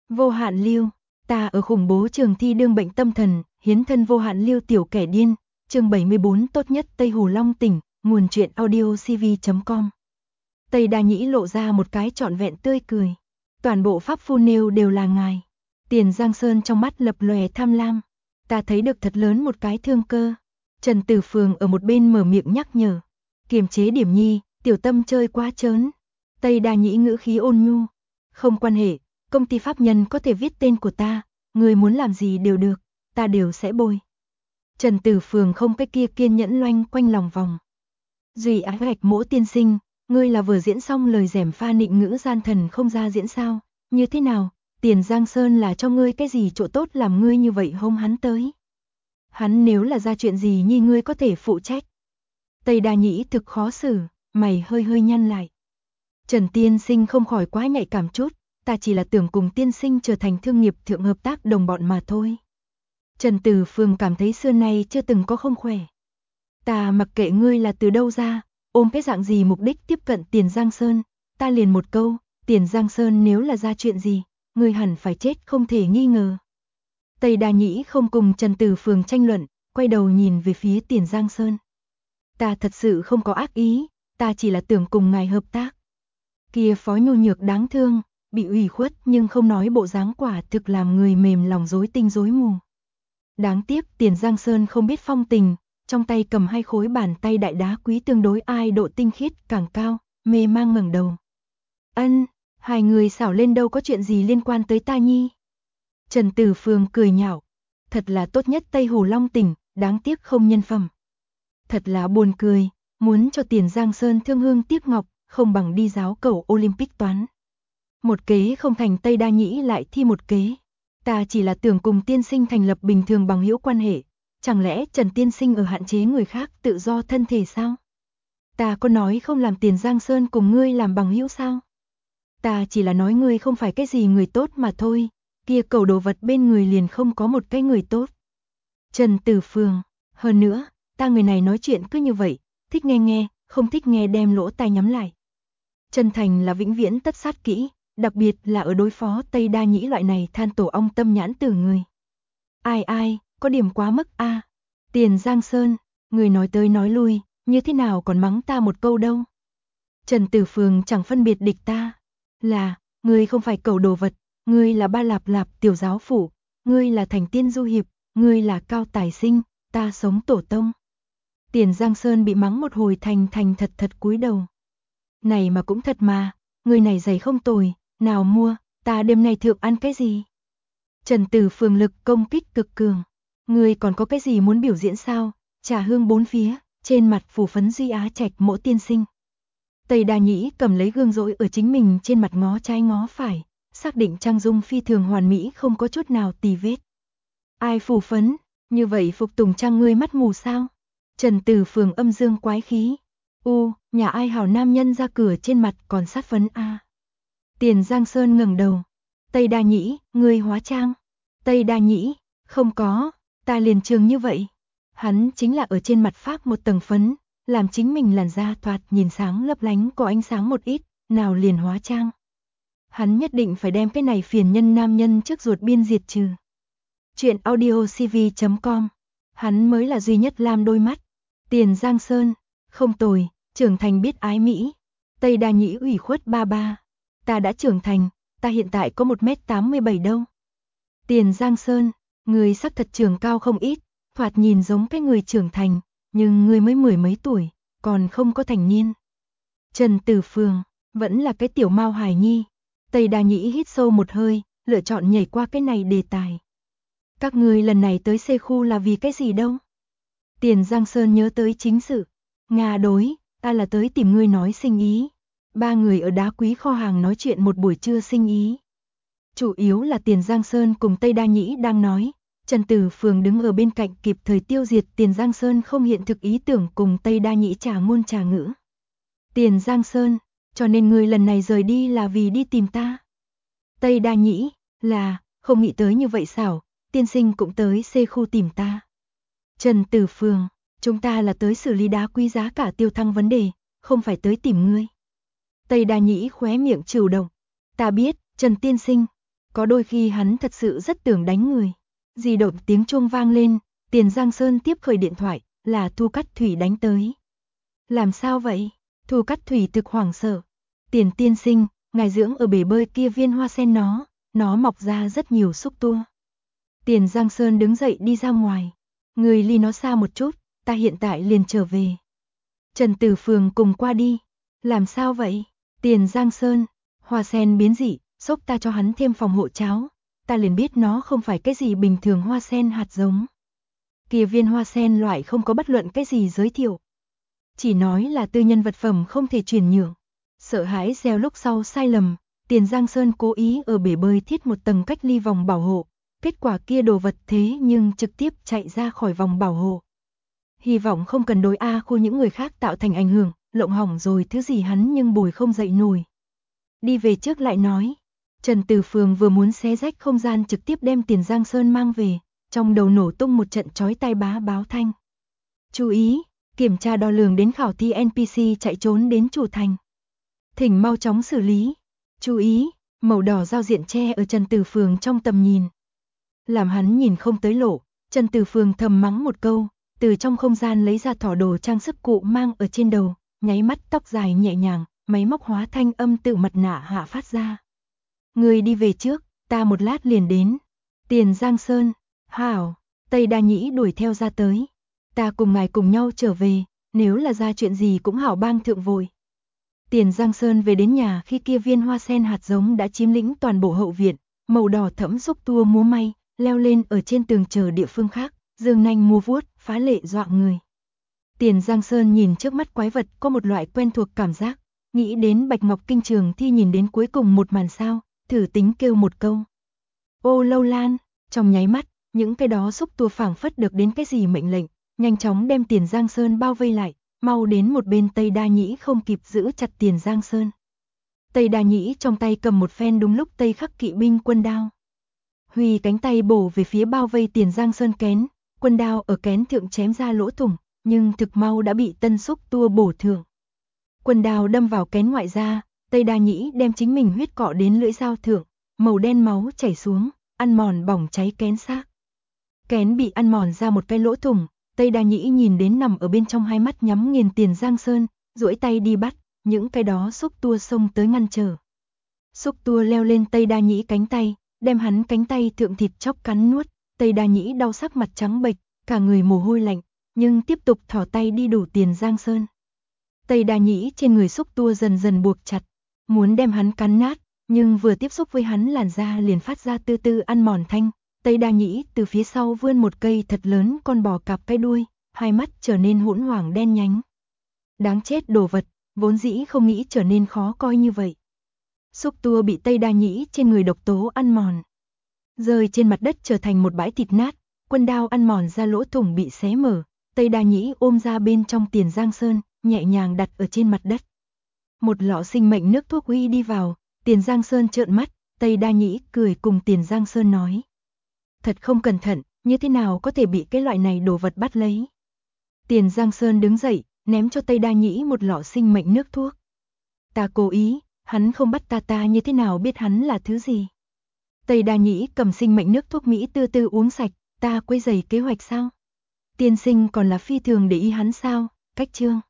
Vô hạn lưu, ta ở khủng bố trường thi đương bệnh tâm thần, hiến thân vô hạn lưu tiểu kẻ điên, chương 74 tốt nhất Tây Hồ Long tỉnh, nguồn truyện audio cv.com. Tây Đa Nhĩ lộ ra một cái trọn vẹn tươi cười. Toàn bộ pháp phu nêu đều là ngài. Tiền Giang Sơn trong mắt lập lòe tham lam. Ta thấy được thật lớn một cái thương cơ. Trần Tử Phường ở một bên mở miệng nhắc nhở. Kiềm chế điểm nhi, tiểu tâm chơi quá trớn. Tây Đa Nhĩ ngữ khí ôn nhu. Không quan hệ, công ty pháp nhân có thể viết tên của ta. Người muốn làm gì đều được, ta đều sẽ bồi. Trần Tử Phường không cái kia kiên nhẫn loanh quanh lòng vòng. Duy ái gạch Mỗ tiên sinh, ngươi là vừa diễn xong lời dẻm pha nịnh ngữ gian thần không ra diễn sao, như thế nào, Tiền Giang Sơn là cho ngươi cái gì chỗ tốt làm ngươi như vậy hông hắn tới. Hắn nếu là ra chuyện gì nhi ngươi có thể phụ trách. Tây Đa Nhĩ thực khó xử, mày hơi hơi nhăn lại. Trần tiên sinh không khỏi quá nhạy cảm chút, ta chỉ là tưởng cùng tiên sinh trở thành thương nghiệp thượng hợp tác đồng bọn mà thôi. Trần Tử Phường cảm thấy xưa nay chưa từng có không khỏe. Ta mặc kệ ngươi là từ đâu ra, ôm cái dạng gì mục đích tiếp cận Tiền Giang Sơn, ta liền một câu, Tiền Giang Sơn nếu là ra chuyện gì, ngươi hẳn phải chết không thể nghi ngờ. Tây Đa Nhĩ không cùng Trần Tử Phường tranh luận, quay đầu nhìn về phía Tiền Giang Sơn. Ta thật sự không có ác ý, ta chỉ là tưởng cùng ngài hợp tác. Kia phó nhu nhược đáng thương, bị ủy khuất nhưng không nói bộ dáng quả thực làm người mềm lòng rối tinh rối mù. Đáng tiếc Tiền Giang Sơn không biết phong tình, trong tay cầm hai khối bàn tay đại đá quý tương đối ai độ tinh khiết càng cao, mê mang ngẩng đầu. Ân, hai người xảo lên đâu có chuyện gì liên quan tới ta nhi. Trần Tử Phường cười nhạo, thật là tốt nhất Tây Hồ Long tỉnh, đáng tiếc không nhân phẩm. Thật là buồn cười, muốn cho Tiền Giang Sơn thương hương tiếc ngọc, không bằng đi giáo cầu Olympic toán. Một kế không thành Tây Đa Nhĩ lại thi một kế. Ta chỉ là tưởng cùng tiên sinh thành lập bình thường bằng hữu quan hệ. Chẳng lẽ Trần tiên sinh ở hạn chế người khác tự do thân thể sao? Ta có nói không làm Tiền Giang Sơn cùng ngươi làm bằng hữu sao? Ta chỉ là nói ngươi không phải cái gì người tốt mà thôi. Kia cầu đồ vật bên người liền không có một cái người tốt. Trần Tử Phường, hơn nữa, ta người này nói chuyện cứ như vậy, thích nghe nghe, không thích nghe đem lỗ tai nhắm lại. Chân thành là vĩnh viễn tất sát kỹ, đặc biệt là ở đối phó Tây Đa Nhĩ loại này than tổ ong tâm nhãn tử người. Ai, có điểm quá mức a. Tiền Giang Sơn, người nói tới nói lui, như thế nào còn mắng ta một câu đâu. Trần Tử Phường chẳng phân biệt địch ta. Là, ngươi không phải cầu đồ vật, ngươi là Ba Lạp Lạp tiểu giáo phủ, ngươi là Thành Tiên Du Hiệp, ngươi là Cao Tài Sinh, ta sống tổ tông. Tiền Giang Sơn bị mắng một hồi thành thật cúi đầu. Này mà cũng thật mà, người này giày không tồi, nào mua, ta đêm nay thượng ăn cái gì? Trần Tử Phường lực công kích cực cường, người còn có cái gì muốn biểu diễn sao? Trà hương bốn phía, trên mặt phủ phấn Duy Á Trạch Mỗ tiên sinh. Tây Đa Nhĩ cầm lấy gương rỗi ở chính mình trên mặt ngó trái ngó phải, xác định trang dung phi thường hoàn mỹ không có chút nào tì vết. Ai phủ phấn, như vậy phục tùng trang ngươi mắt mù sao? Trần Tử Phường âm dương quái khí. Nhà ai hảo nam nhân ra cửa trên mặt còn sát phấn a. Tiền Giang Sơn ngẩng đầu. Tây Đa Nhĩ, ngươi hóa trang. Tây Đa Nhĩ, không có, ta liền trường như vậy. Hắn chính là ở trên mặt phác một tầng phấn, làm chính mình làn da thoạt nhìn sáng lấp lánh có ánh sáng một ít, nào liền hóa trang. Hắn nhất định phải đem cái này phiền nhân nam nhân trước ruột biên diệt trừ. Chuyện audio cv.com. Hắn mới là duy nhất lam đôi mắt. Tiền Giang Sơn, không tồi, trưởng thành biết ái Mỹ. Tây Đa Nhĩ ủy khuất ba. Ta đã trưởng thành, ta hiện tại có 1m87 đâu. Tiền Giang Sơn, người sắc thật trưởng cao không ít, thoạt nhìn giống cái người trưởng thành, nhưng người mới mười mấy tuổi, còn không có thành niên. Trần Tử Phường, vẫn là cái tiểu mao hài nhi. Tây Đa Nhĩ hít sâu một hơi, lựa chọn nhảy qua cái này đề tài. Các người lần này tới C khu là vì cái gì đâu? Tiền Giang Sơn nhớ tới chính sự. Nga đối, ta là tới tìm ngươi nói sinh ý. Ba người ở đá quý kho hàng nói chuyện một buổi trưa sinh ý. Chủ yếu là Tiền Giang Sơn cùng Tây Đa Nhĩ đang nói. Trần Tử Phường đứng ở bên cạnh kịp thời tiêu diệt Tiền Giang Sơn không hiện thực ý tưởng cùng Tây Đa Nhĩ trà ngôn trà ngữ. Tiền Giang Sơn, cho nên ngươi lần này rời đi là vì đi tìm ta. Tây Đa Nhĩ, là, không nghĩ tới như vậy xảo, tiên sinh cũng tới C khu tìm ta. Trần Tử Phường, chúng ta là tới xử lý đá quý giá cả tiêu thăng vấn đề, không phải tới tìm ngươi. Tây Đa Nhĩ khóe miệng trừu động. Ta biết, Trần tiên sinh, Có đôi khi hắn thật sự rất tưởng đánh người. Di động tiếng chuông vang lên, Tiền Giang Sơn tiếp khởi điện thoại, là Thu Cát Thủy đánh tới. Làm sao vậy? Thu Cát Thủy thực hoảng sợ. Tiền tiên sinh, ngài dưỡng ở bể bơi kia viên hoa sen nó mọc ra rất nhiều xúc tua. Tiền Giang Sơn đứng dậy đi ra ngoài. Người ly nó xa một chút, ta hiện tại liền trở về. Trần Tử Phường cùng qua đi. Làm sao vậy? Tiền Giang Sơn, hoa sen biến dị, xúc ta cho hắn thêm phòng hộ cháo. Ta liền biết nó không phải cái gì bình thường hoa sen hạt giống. Kia viên hoa sen loại không có bất luận cái gì giới thiệu. Chỉ nói là tư nhân vật phẩm không thể chuyển nhượng. Sợ hãi gieo lúc sau sai lầm, Tiền Giang Sơn cố ý ở bể bơi thiết một tầng cách ly vòng bảo hộ. Kết quả kia đồ vật thế nhưng trực tiếp chạy ra khỏi vòng bảo hộ. Hy vọng không cần đối A khu những người khác tạo thành ảnh hưởng, lộng hỏng rồi thứ gì hắn nhưng bồi không dậy nổi. Đi về trước lại nói. Trần Tử Phường vừa muốn xé rách không gian trực tiếp đem Tiền Giang Sơn mang về, trong đầu nổ tung một trận chói tai bá báo thanh. Chú ý, kiểm tra đo lường đến khảo thi NPC chạy trốn đến chủ thành. Thỉnh mau chóng xử lý. Chú ý, màu đỏ giao diện che ở Trần Tử Phường trong tầm nhìn. Làm hắn nhìn không tới lộ, Trần Tử Phường thầm mắng một câu, từ trong không gian lấy ra thỏ đồ trang sức cụ mang ở trên đầu, nháy mắt tóc dài nhẹ nhàng, máy móc hóa thanh âm tự mặt nạ hạ phát ra. Người đi về trước, ta một lát liền đến. Tiền Giang Sơn, hảo, Tây Đa Nhĩ đuổi theo ra tới. Ta cùng ngài cùng nhau trở về, nếu là ra chuyện gì cũng hảo bang thượng vội. Tiền Giang Sơn về đến nhà khi kia viên hoa sen hạt giống đã chiếm lĩnh toàn bộ hậu viện, màu đỏ thẫm xúc tua múa may, leo lên ở trên tường chờ địa phương khác, dương nanh múa vuốt, phá lệ dọa người. Tiền Giang Sơn nhìn trước mắt quái vật có một loại quen thuộc cảm giác, nghĩ đến Bạch Ngọc Kinh Trường Thi nhìn đến cuối cùng một màn sao, thử tính kêu một câu. Ô Lâu Lan, trong nháy mắt, những cái đó xúc tua phảng phất được đến cái gì mệnh lệnh, nhanh chóng đem Tiền Giang Sơn bao vây lại, mau đến một bên Tây Đa Nhĩ không kịp giữ chặt Tiền Giang Sơn. Tây Đa Nhĩ trong tay cầm một phen đúng lúc Tây Khắc kỵ binh quân đao. Huy cánh tay bổ về phía bao vây Tiền Giang Sơn kén, quân đao ở kén thượng chém ra lỗ thủng, nhưng thực mau đã bị tân xúc tua bổ thượng. Quân đao đâm vào kén ngoại ra, Tây Đa Nhĩ đem chính mình huyết cọ đến lưỡi dao thượng, màu đen máu chảy xuống, ăn mòn bỏng cháy kén xác. Kén bị ăn mòn ra một cái lỗ thủng, Tây Đa Nhĩ nhìn đến nằm ở bên trong hai mắt nhắm nghiền Tiền Giang Sơn, duỗi tay đi bắt, những cái đó xúc tua xông tới ngăn trở. Xúc tua leo lên Tây Đa Nhĩ cánh tay, đem hắn cánh tay thượng thịt chóc cắn nuốt, Tây Đa Nhĩ đau sắc mặt trắng bệch, cả người mồ hôi lạnh, nhưng tiếp tục thò tay đi đủ Tiền Giang Sơn. Tây Đa Nhĩ trên người xúc tua dần dần buộc chặt, muốn đem hắn cắn nát, nhưng vừa tiếp xúc với hắn làn da liền phát ra tư tư ăn mòn thanh. Tây Đa Nhĩ từ phía sau vươn một cây thật lớn con bò cạp cái đuôi, hai mắt trở nên hỗn hoảng đen nhánh. Đáng chết đồ vật, vốn dĩ không nghĩ trở nên khó coi như vậy. Xúc tua bị Tây Đa Nhĩ trên người độc tố ăn mòn, rơi trên mặt đất trở thành một bãi thịt nát, quân đao ăn mòn ra lỗ thủng bị xé mở, Tây Đa Nhĩ ôm ra bên trong Tiền Giang Sơn, nhẹ nhàng đặt ở trên mặt đất. Một lọ sinh mệnh nước thuốc uy đi vào, Tiền Giang Sơn trợn mắt, Tây Đa Nhĩ cười cùng Tiền Giang Sơn nói. Thật không cẩn thận, như thế nào có thể bị cái loại này đồ vật bắt lấy. Tiền Giang Sơn đứng dậy, ném cho Tây Đa Nhĩ một lọ sinh mệnh nước thuốc. Ta cố ý, hắn không bắt ta như thế nào biết hắn là thứ gì. Tây Đa Nhĩ cầm sinh mệnh nước thuốc Mỹ tư tư uống sạch, ta quấy rầy kế hoạch sao? Tiên sinh còn là phi thường để ý hắn sao? Cách chương